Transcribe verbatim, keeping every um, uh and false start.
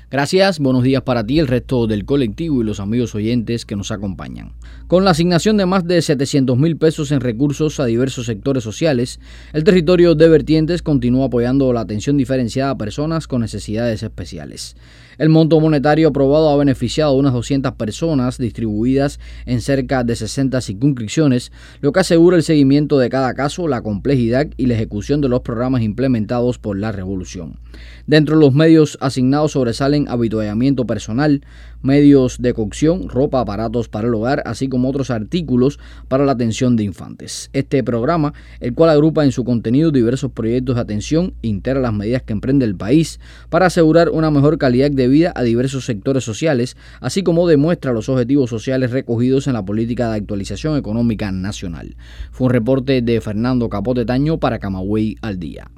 Gracias, buenos días para ti, el resto del colectivo y los amigos oyentes que nos acompañan. Con la asignación de más de setecientos mil pesos en recursos a diversos sectores sociales, el territorio de Vertientes continúa apoyando la atención diferenciada a personas con necesidades especiales. El monto monetario aprobado ha beneficiado a unas doscientas personas distribuidas en cerca de sesenta circunscripciones, lo que asegura el seguimiento de cada caso, la complejidad y la ejecución de los programas implementados por la Revolución. Dentro de los medios asignados sobresalen habituallamiento personal, medios de cocción, ropa, aparatos para el hogar, así como otros artículos para la atención de infantes. Este programa, el cual agrupa en su contenido diversos proyectos de atención, integra las medidas que emprende el país para asegurar una mejor calidad de vida a diversos sectores sociales, así como demuestra los objetivos sociales recogidos en la política de actualización económica nacional. Fue un reporte de Fernando Capote Taño para Camagüey al Día.